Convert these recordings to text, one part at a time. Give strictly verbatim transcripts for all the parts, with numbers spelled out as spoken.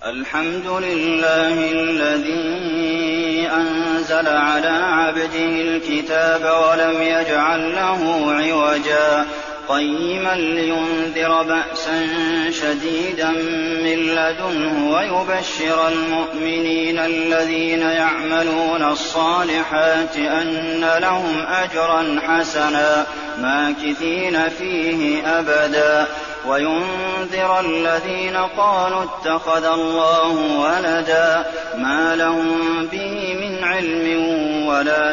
الحمد لله الذي أنزل على عبده الكتاب ولم يجعل له عوجا قيما لينذر بأسا شديدا من لدنه ويبشر المؤمنين الذين يعملون الصالحات أن لهم أجرا حسنا ماكثين فيه أبدا وينذر الذين قالوا اتخذ الله ولدا ما لهم به من علم ولا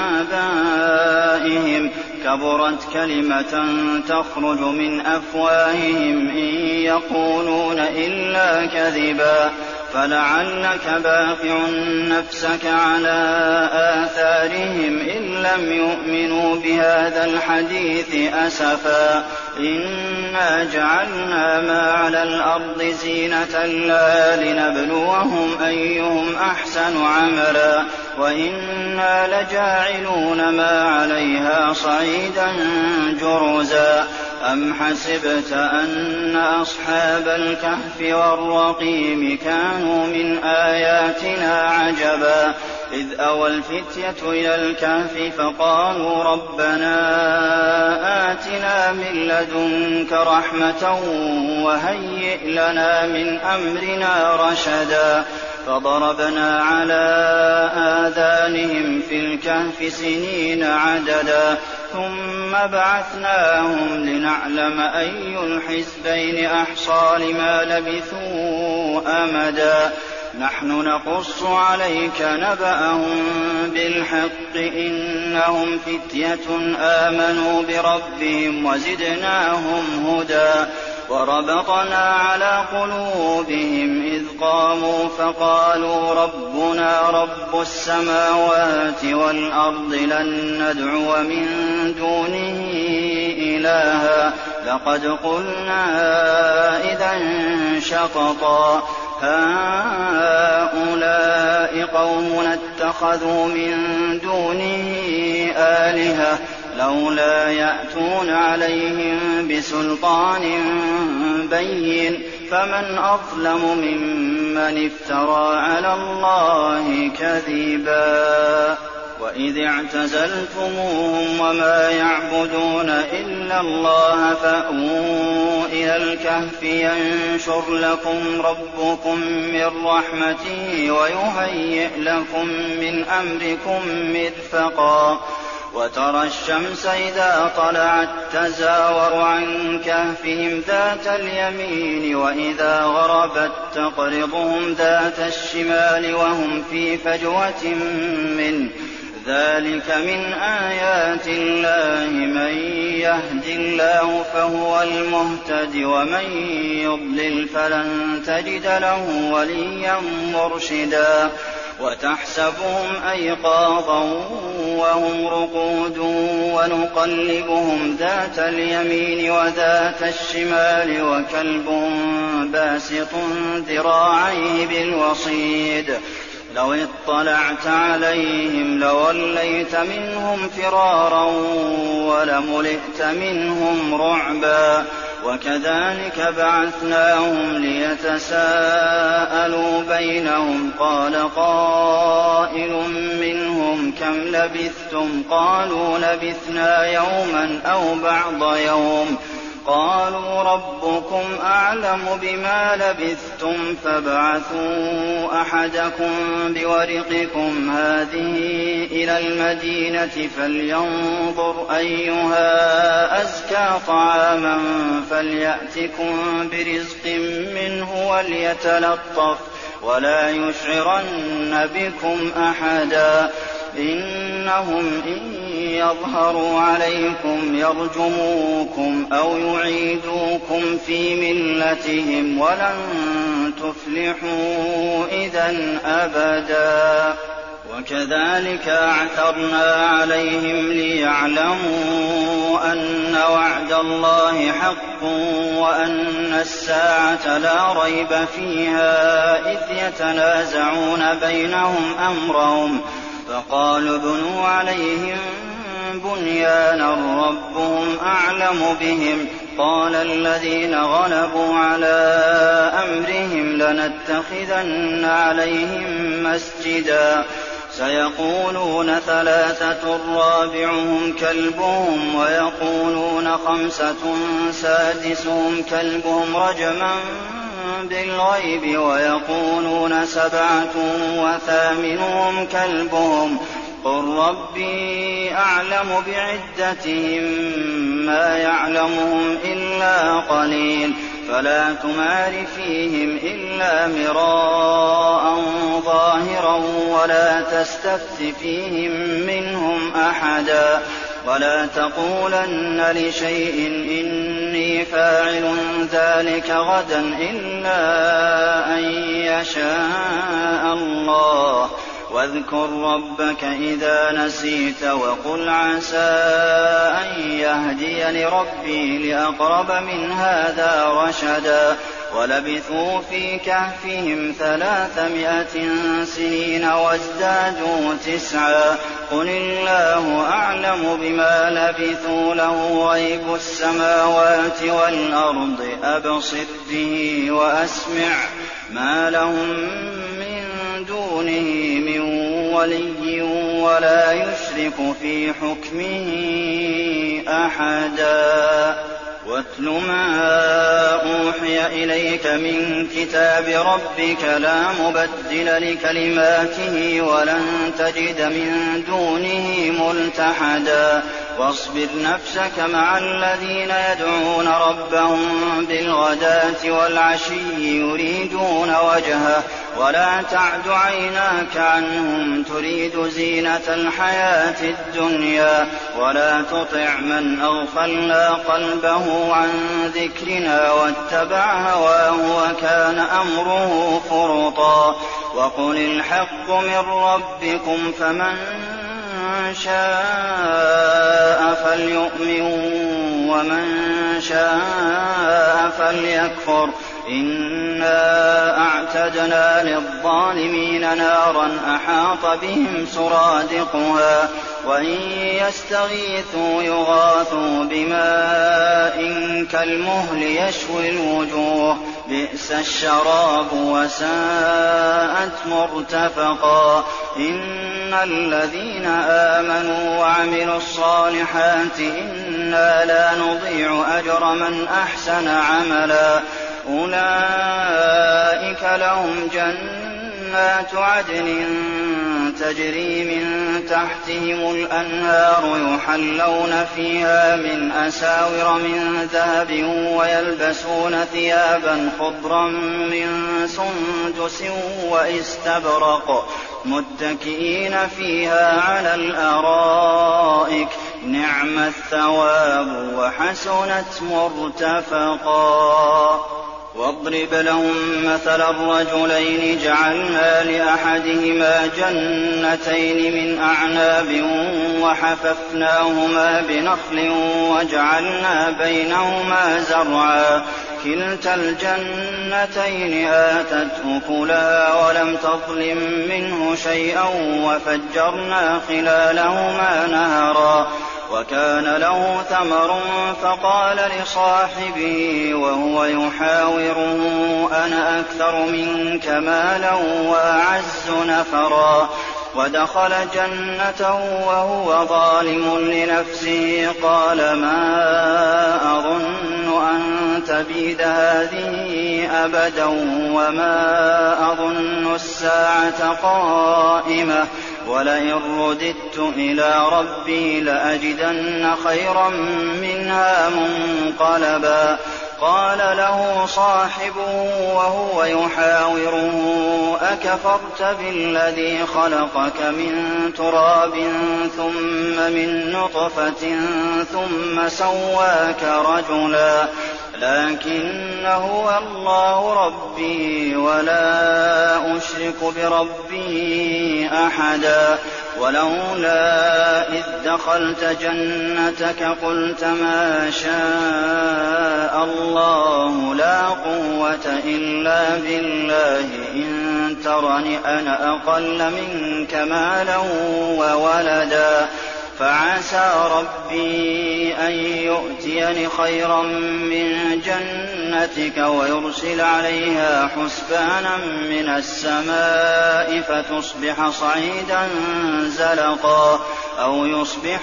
لآبائهم كبرت كلمة تخرج من أفواههم إن يقولون إلا كذبا فلعلك باخع نفسك على آثارهم إن لم يؤمنوا بهذا الحديث أسفا إنا جعلنا ما على الأرض زينة لها لنبلوهم أيهم أحسن عملا وإنا لجاعلون ما عليها صعيدا جرزا أم حسبت أن أصحاب الكهف والرقيم كانوا من آياتنا عجبا إذ أوى الفتية إلى الكهف فقالوا ربنا آتنا من لدنك رحمة وهيئ لنا من أمرنا رشدا فضربنا على آذانهم في الكهف سنين عددا ثم بعثناهم لنعلم أي الحزبين أحصى لما لبثوا أمدا نحن نقص عليك نبأهم بالحق إنهم فتية آمنوا بربهم وزدناهم هدى وربطنا على قلوبهم إذ قاموا فقالوا ربنا رب السماوات والأرض لن ندعو من دونه إلها لقد قلنا إذا شططا هؤلاء قومنا اتخذوا من دونه آلهة لولا يأتون عليهم بسلطان بين فمن أظلم ممن افترى على الله كذبا وإذ اعتزلتموهم وما يعبدون إلا الله فأووا إلى الكهف ينشر لكم ربكم من رحمته ويهيئ لكم من أمركم مرفقا وترى الشمس إذا طلعت تزاور عن كهفهم ذات اليمين وإذا غربت تقرضهم ذات الشمال وهم في فجوة منه ذلك من آيات الله من يهد الله فهو المهتد ومن يضلل فلن تجد له وليا مرشدا وتحسبهم أيقاظا وهم رقود ونقلبهم ذات اليمين وذات الشمال وكلبهم باسط ذراعيه بالوصيد لو اطلعت عليهم لوليت منهم فرارا ولملئت منهم رعبا وكذلك بعثناهم ليتساءلوا بينهم قال قائل منهم كم لبثتم قالوا لبثنا يوما أو بعض يوم قالوا ربكم أعلم بما لبثتم فابعثوا أحدكم بورقكم هذه إلى المدينة فلينظر أيها أزكى طعاما فليأتكم برزق منه وليتلطف ولا يشعرن بكم أحدا إنهم إن يظهروا عليكم يرجموكم أو يعيدوكم في ملتهم ولن تفلحوا إذا أبدا وكذلك أعثرنا عليهم ليعلموا أن وعد الله حق وأن الساعة لا ريب فيها إذ يتنازعون بينهم أمرهم فقالوا ابنوا عليهم بُنْيَانًا رَّبُّهُمْ أَعْلَمُ بِهِمْ قَالَ الَّذِينَ غَلَبُوا عَلَىٰ أَمْرِهِمْ لَنَتَّخِذَنَّ عَلَيْهِم مَّسْجِدًا سَيَقُولُونَ ثَلَاثَةٌ رَّابِعُهُمْ كَلْبُهُمْ وَيَقُولُونَ خَمْسَةٌ سَادِسُهُمْ كَلْبُهُمْ رَجْمًا بِالْغَيْبِ وَيَقُولُونَ سَبْعَةٌ وَثَامِنُهُمْ كَلْبُهُمْ قُل رَّبِّي أَعْلَمُ بِعِدَّتِهِم مَّا يَعْلَمُهُمْ إِلَّا قَلِيلٌ فَلَا تُمَارِ فِيهِمْ إِلَّا مِرَاءً ظَاهِرًا وَلَا تَسْتَفْتِ فِيهِم مِّنْهُمْ أَحَدًا وَلَا تَقُولَنَّ لِشَيْءٍ إِنِّي فَاعِلٌ ذَٰلِكَ غَدًا إِلَّا أَن يَشَاءَ اللَّهُ وَاذْكُر رَّبَّكَ إِذَا نَسِيتَ وَقُلْ عَسَىٰ أَن يَهْدِيَنِ رَبِّي لِأَقْرَبَ مِنْ هَٰذَا رَشَدًا وَلَبِثُوا فِي كَهْفِهِمْ ثَلَاثَمِائَةٍ سِنِينَ وَازْدَادُوا تِسْعًا قُلِ اللَّهُ أَعْلَمُ بِمَا لَبِثُوا لَهُ غَيْبُ السَّمَاوَاتِ وَالْأَرْضِ أَبْصِرْ بِهِ وَأَسْمِعْ مَا لَهُم مِّن دُونِهِ مِن وَلِيٍّ وَلَا يُشْرِكُ فِي حُكْمِهِ أَحَدًا وَاتْلُ مَا أُوحِيَ إِلَيْكَ مِن كِتَابِ رَبِّكَ لَا مُبَدِّلَ لِكَلِمَاتِهِ وَلَن تَجِدَ مِن دُونِهِ مُلْتَحَدًا وَاصْبِرْ نَفْسَكَ مَعَ الَّذِينَ يَدْعُونَ رَبَّهُم بِالْغَدَاةِ وَالْعَشِيِّ يُرِيدُونَ وَجْهَهُ وَلَا تَعْدُ عَيْنَاكَ عَنْهُمْ تُرِيدُ زِينَةَ الْحَيَاةِ الدُّنْيَا وَلَا تُطِعْ مَنْ أَغْفَلْنَا قَلْبَهُ عَن ذِكْرِنَا وَاتَّبَعَ هَوَاهُ وَكَانَ أَمْرُهُ فُرُطًا وَقُلِ الْحَقُّ مِن رَّبِّكُمْ فَمَن شَاءَ فَلْيُؤْمِن وَمَن شَاءَ فَلْيَكْفُرْ إِنَّا أَعْتَدْنَا لِلظَّالِمِينَ نَارًا أَحَاطَ بِهِمْ سُرَادِقُهَا وَإِن يَسْتَغِيثُوا يُغَاثُوا بِمَاءٍ كَالْمُهْلِ يَشْوِي الْوُجُوهَ بِئْسَ الشَّرَابُ وَسَاءَتْ مُرْتَفَقًا إِنَّ الَّذِينَ آمَنُوا وَعَمِلُوا الصَّالِحَاتِ إِنَّا لَا نُضِيعُ أَجْرَ مَنْ أَحْسَنَ عَمَلًا أُولَٰئِكَ لَهُمْ جَنَّاتُ عَدْنٍ تَجْرِي مِن تَحْتِهِمُ الْأَنْهَارُ يُحَلَّوْنَ فِيهَا مِنْ أَسَاوِرَ مِن ذَهَبٍ وَيَلْبَسُونَ ثِيَابًا خُضْرًا مِّن سُندُسٍ وَإِسْتَبْرَقٍ مُّتَّكِئِينَ فِيهَا عَلَى الْأَرَائِكِ نِعْمَ الثَّوَابُ وَحَسُنَتْ مُرْتَفَقًا وَاضْرِبْ لَهُم مَّثَلًا رَّجُلَيْنِ جَعَلْنَا لِأَحَدِهِمَا جَنَّتَيْنِ مِنْ أَعْنَابٍ وَحَفَفْنَاهُمَا بِنَخْلٍ وَجَعَلْنَا بَيْنَهُمَا زَرْعًا كِلْتَا الْجَنَّتَيْنِ آتَتْ أُكُلَهَا وَلَمْ تَظْلِم مِّنْهُ شَيْئًا وَفَجَّرْنَا خِلَالَهُمَا نَهَرًا وَكَانَ لَهُ ثَمَرٌ فَقَالَ لِصَاحِبِهِ وَهُوَ يُحَاوِرُهُ أَنَا أَكْثَرُ مِنكَ مَالًا وَأَعَزُّ نَفَرًا وَدَخَلَ جَنَّتَهُ وَهُوَ ظَالِمٌ لِّنَفْسِهِ قَالَ مَا أَظُنُّ أَن تَبِيدَ هَٰذِهِ أَبَدًا وَمَا أَظُنُّ السَّاعَةَ قَائِمَةً وَلَئِن رُّدِدتُّ إِلَىٰ رَبِّي لَأَجِدَنَّ خَيْرًا مِّنْهَا مُنقَلَبًا قَالَ لَهُ صَاحِبُهُ وَهُوَ يُحَاوِرُهُ أَكَفَرْتَ بِالَّذِي خَلَقَكَ مِن تُرَابٍ ثُمَّ مِن نُّطْفَةٍ ثُمَّ سَوَّاكَ رَجُلًا لَّٰكِنَّ هُوَ اللَّهُ رَبِّي وَلَا أُشْرِكُ بِرَبِّي أَحَدًا وَلَوْلَا إِذْ دَخَلْتَ جَنَّتَكَ قُلْتَ مَا شَاءَ اللَّهُ لَا قُوَّةَ إِلَّا بِاللَّهِ إِن تَرَنِ أَنَا أَقَلَّ مِنكَ مَالًا وَوَلَدًا فعسى ربي أن يؤتيني خيرا من جنتك ويرسل عليها حسبانا من السماء فتصبح صعيدا زلقا أو يصبح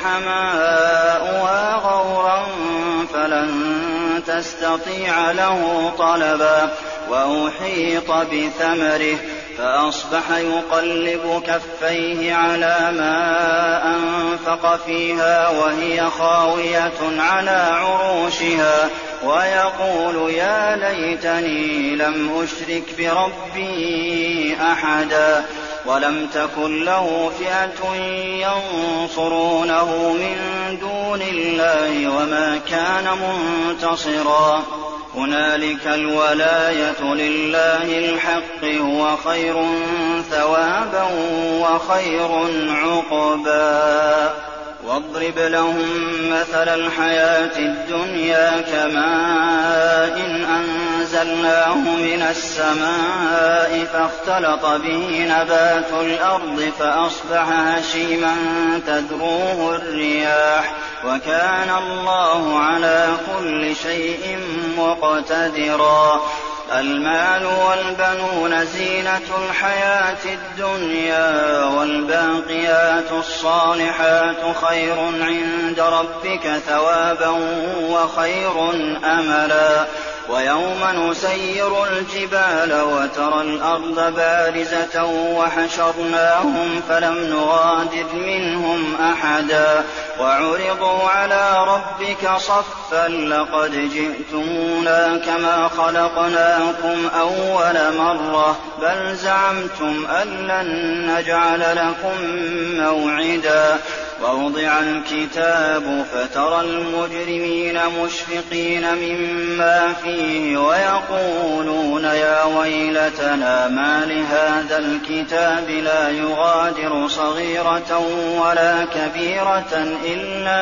ماؤها غورا فلن تستطيع له طلبا وأحيط بثمره فأصبح يقلب كفيه على ما أنفق فيها وهي خاوية على عروشها ويقول يا ليتني لم أشرك بربي أحدا ولم تكن له فئة ينصرونه من دون الله وما كان منتصرا هنالك الولاية لله الحق هو خير ثوابا وخير عقبا واضرب لهم مثل الحياة الدنيا كماء إن أنزلناه من السماء فاختلط به نبات الأرض فأصبح هشيما تذروه الرياح وكان الله على كل شيء مقتدرا المال والبنون زينة الحياة الدنيا والباقيات الصالحات خير عند ربك ثوابا وخير أملا ويوم نسير الجبال وترى الأرض بارزة وحشرناهم فلم نغادر منهم أحدا وعرضوا على ربك صفا لقد جئتمونا كما خلقناكم أول مرة بل زعمتم أن لن نجعل لكم موعدا ووضع الكتاب فترى المجرمين مشفقين مما فيه ويقولون يا ويلتنا ما لهذا الكتاب لا يغادر صغيرة ولا كبيرة إلا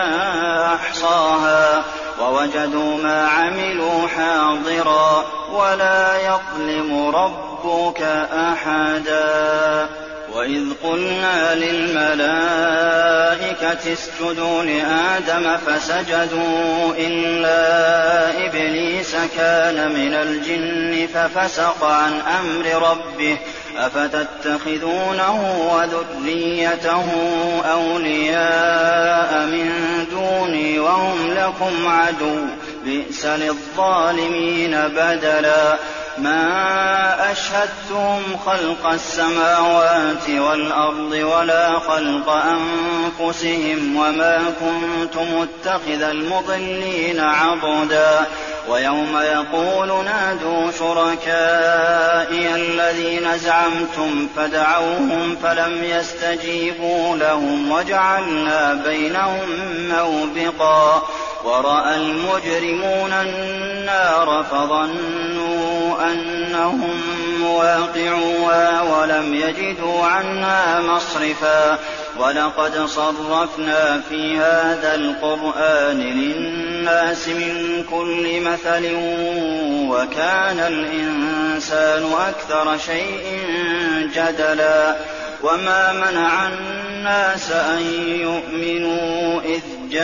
أحصاها ووجدوا ما عملوا حاضرا ولا يظلم ربك أحدا وإذ قلنا للملائكة اسجدوا لآدم فسجدوا إلا إبليس كان من الجن ففسق عن أمر ربه أفتتخذونه وذريته أولياء من دوني وهم لكم عدو بئس للظالمين بدلا ما أشهدتهم خلق السماوات والأرض ولا خلق أنفسهم وما كنت متخذ المضلين عضدا ويوم يقول نادوا شركائي الذين زعمتم فدعوهم فلم يستجيبوا لهم وجعلنا بينهم موبقا ورأى المجرمون النار فظنوا أنهم مواقعوها ولم يجدوا عنها مصرفا ولقد صرفنا في هذا القرآن للناس من كل مثل وكان الإنسان أكثر شيء جدلا وما منع الناس أن يؤمنوا إذ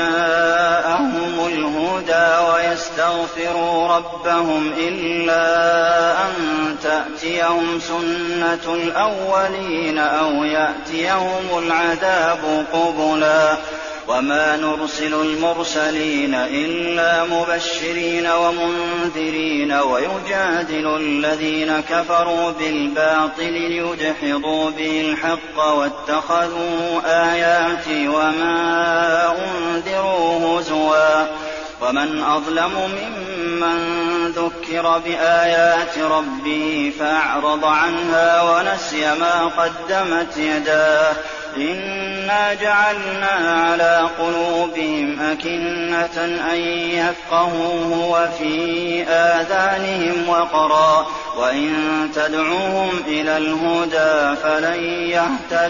جاءهم الهدى ويستغفروا ربهم إلا أن تأتيهم سنة الأولين أو يأتيهم العذاب قبلا وما نرسل المرسلين إلا مبشرين ومنذرين ويجادل الذين كفروا بالباطل ليدحضوا به الحق واتخذوا آياتي وما أنذروا هزوا ومن أظلم ممن ذكر بآيات ربه فأعرض عنها ونسي ما قدمت يداه إنا جعلنا على قلوبهم أكنة أن يفقهوه وفي آذانهم وقرا وإن تدعوهم إلى الهدى فلن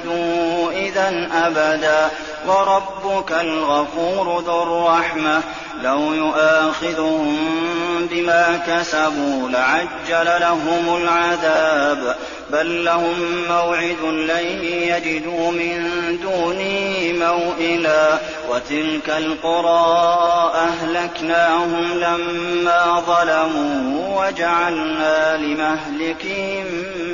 يهتدوا إذا أبدا وربك الغفور ذو الرحمة لو يؤاخذهم بما كسبوا لعجل لهم العذاب بل لهم موعد لن يجدوا من دونه موئلا وتلك القرى أهلكناهم لما ظلموا وجعلنا لمهلكهم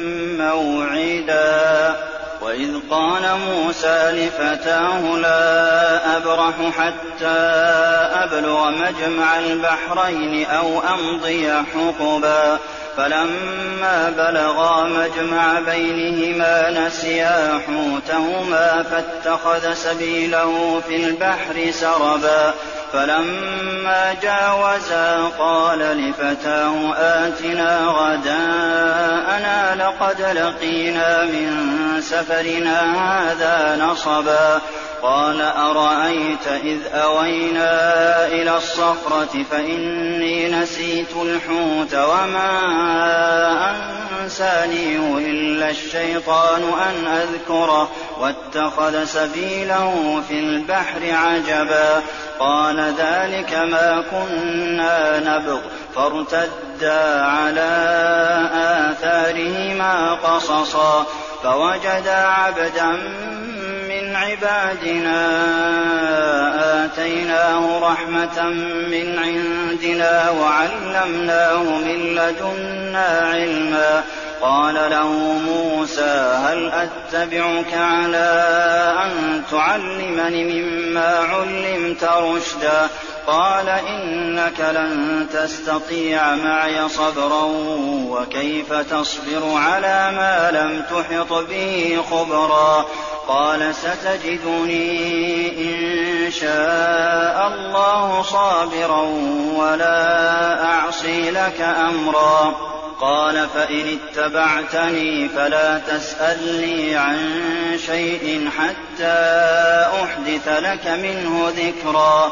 موعدا وإذ قال موسى لفتاه لا أبرح حتى أبلغ مجمع البحرين أو أمضي حقبا فلما بلغا مجمع بينهما نسيا حوتهما فاتخذ سبيله في البحر سربا فلما جاوزا قال لفتاه آتنا غداءنا لقد لقينا من سفرنا هذا نصبا قال أرأيت إذ أوينا إلى الصخرة فإني نسيت الحوت وما أنسانيه إلا الشيطان أن أذكره واتخذ سبيله في البحر عجبا قال ذلك ما كنا نبغ فارتدا على آثارهما قصصا فوجدا عبدا من عبادنا آتيناه رحمة من عندنا وعلمناه من لدنا علما قال له موسى هل أتبعك على أن تعلمني مما علمت رشدا قال إنك لن تستطيع معي صبرا وكيف تصبر على ما لم تحط به خبرا قال ستجدني إن شاء الله صابرا ولا أعصي لك أمرا قال فإن اتبعتني فلا تسألني عن شيء حتى أحدث لك منه ذكرا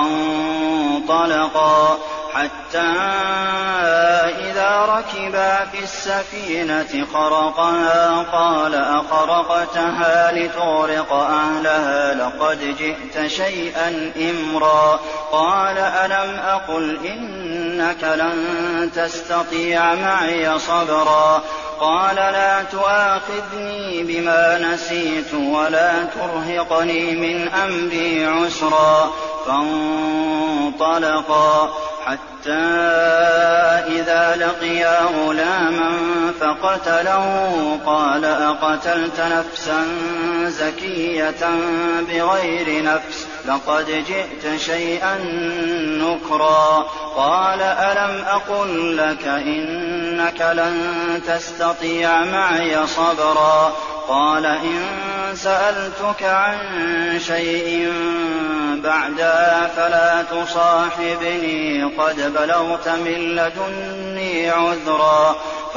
فانطلقا حتى إذا ركبا في السفينة خرقها قال أخرقتها لتغرق أهلها لقد جئت شيئا إمرا قال ألم أقل إنك لن تستطيع معي صبرا قال لا تؤاخذني بما نسيت ولا ترهقني من أمري عسرا فانطلقا حتى إذا لقيا غلاما فقتله قال أقتلت نفسا زكية بغير نفس لقد جئت شيئا نكرا قال ألم أقل لك إنك لن تستطيع معي صبرا قال إن سألتك عن شيء بعدها فلا تصاحبني قد بلغت من لدني عذرا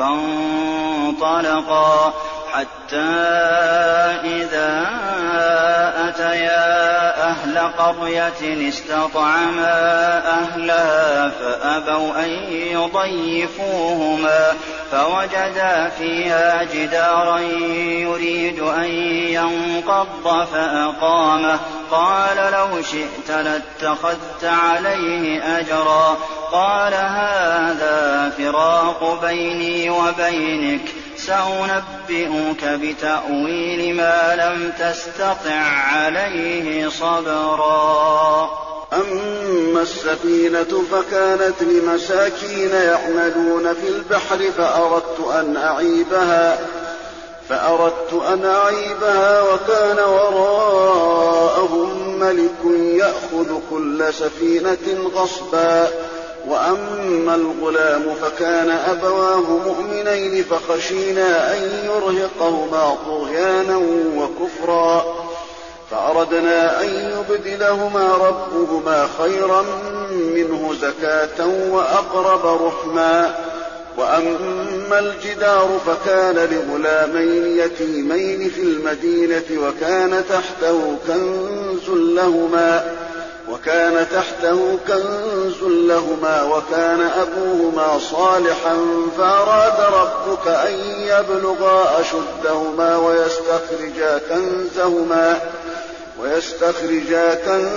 فانطلقا حتى إذا أتيا أهل قرية استطعما أهلها فأبوا أن يضيفوهما فوجدا فيها جدارا يريد أن ينقض فأقامه قال لو شئت لاتخذت عليه أجرا قال هذا فراق بيني وبينك سأنبئك بتأويل ما لم تستطع عليه صبرا أما السفينة فكانت لمساكين يعملون في البحر فأردت أن أعيبها فأردت أن أعيبها وكان وراءهم ملك يأخذ كل سفينة غصبا وأما الغلام فكان أبواه مؤمنين فخشينا أن يرهقهما طغيانا وكفرا فأردنا أن يبدلهما ربهما خيرا منه زكاة وأقرب رحما وأما الجدار فكان لغلامين يتيمين في المدينة وكان تحته كنز لهما وكان تحته كنز لهما وكان أبوهما صالحا فأراد ربك أن يبلغا أشدهما ويستخرجا كنزهما ويستخرجا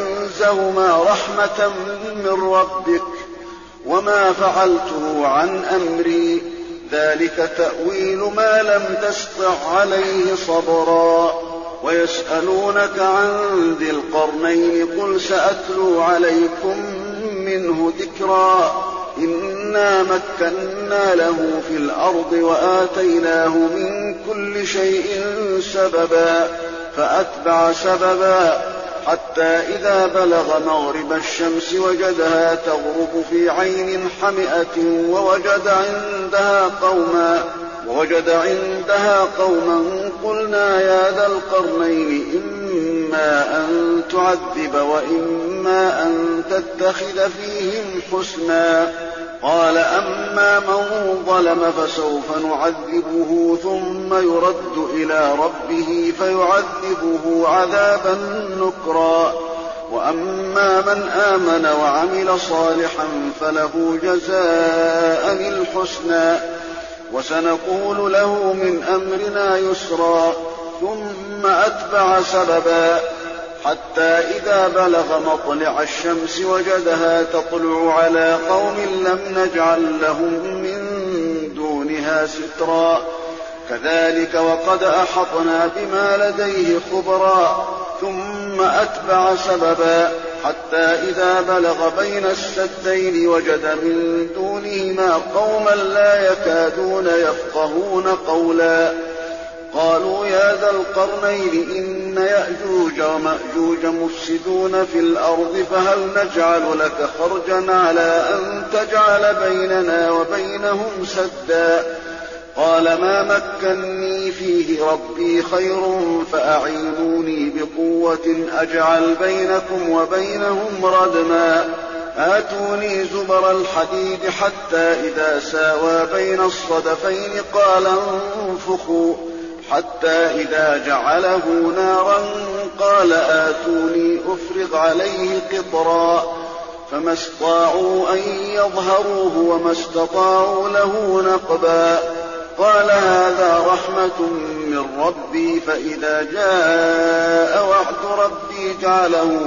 كنزهما رحمة من ربك وما فعلته عن أمري ذلك تأويل ما لم تسطع عليه صبرا ويسألونك عن ذي القرنين قل سأتلو عليكم منه ذكرا إنا مكنا له في الأرض وآتيناه من كل شيء سببا فأتبع سببا حتى إذا بلغ مغرب الشمس وجدها تغرب في عين حمئة ووجد عندها قوما ووجد عندها قوما قلنا يا ذا القرنين إما أن تعذب وإما أن تتخذ فيهم حسنا قال أما من ظلم فسوف نعذبه ثم يرد إلى ربه فيعذبه عذابا نكرا وأما من آمن وعمل صالحا فله جزاء الحسنى وسنقول له من أمرنا يسرا ثم أتبع سببا حتى إذا بلغ مطلع الشمس وجدها تطلع على قوم لم نجعل لهم من دونها سترا كذلك وقد أحطنا بما لديه خبرا ثم أتبع سببا حتى إذا بلغ بين السدين وجد من دونهما قوما لا يكادون يفقهون قولا قالوا يا ذا القرنين إن يأجوج ومأجوج مفسدون في الأرض فهل نجعل لك خرجا على أن تجعل بيننا وبينهم سدا قال ما مكني فيه ربي خير فأعينوني بقوة أجعل بينكم وبينهم ردما آتوني زبر الحديد حتى إذا ساوى بين الصدفين قال انفخوا حتى إذا جعله نارا قال آتوني أفرغ عليه قطرا فما استطاعوا أن يظهروه وما استطاعوا له نقبا قال هذا رحمة من ربي فإذا جاء وعد ربي جعله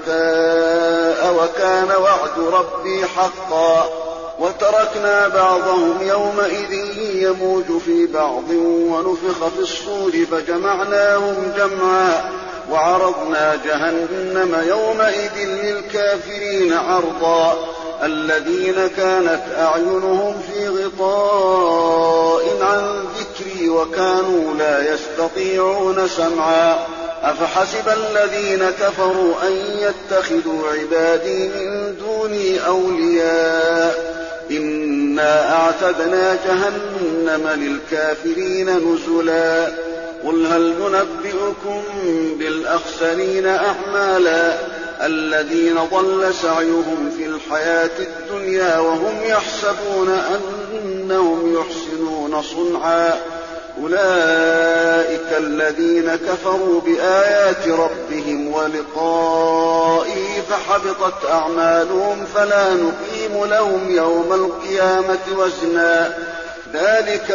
دكاء وكان وعد ربي حقا وتركنا بعضهم يومئذ يموج في بعض ونفخ في الصور فجمعناهم جمعا وعرضنا جهنم يومئذ للكافرين عرضا الذين كانت أعينهم في غطاء عن ذكري وكانوا لا يستطيعون سمعا أفحسب الذين كفروا أن يتخذوا عبادي من دوني أولياء إنا أعتدنا جهنم للكافرين نزلا قل هل ننبئكم بالأخسرين أعمالا الذين ضل سعيهم في الحياة الدنيا وهم يحسبون أنهم يحسنون صنعا أولئك الذين كفروا بآيات ربهم ولقائه فحبطت أعمالهم فلا نقيم لهم يوم القيامة وزنا ذلك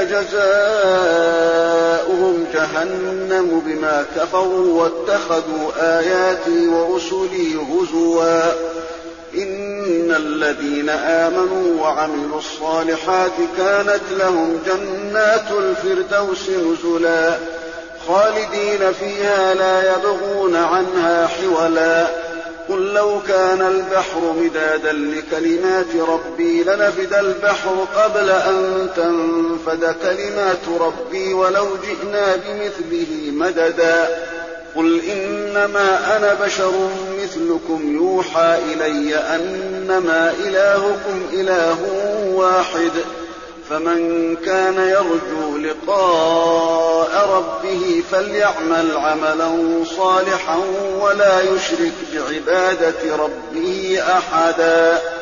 جزاؤهم جهنم بما كفروا واتخذوا آياتي ورسلي هزوا إن الذين آمنوا وعملوا الصالحات كانت لهم جنات الفردوس نزلا خالدين فيها لا يبغون عنها حولا قل لو كان البحر مدادا لكلمات ربي لنفد البحر قبل أن تنفد كلمات ربي ولو جئنا بمثله مددا قل إنما أنا بشر مثلكم يوحى إلي أنما إلهكم إله واحد فمن كان يرجو لقاء ربه فليعمل عملا صالحا ولا يشرك بعبادة ربه أحدا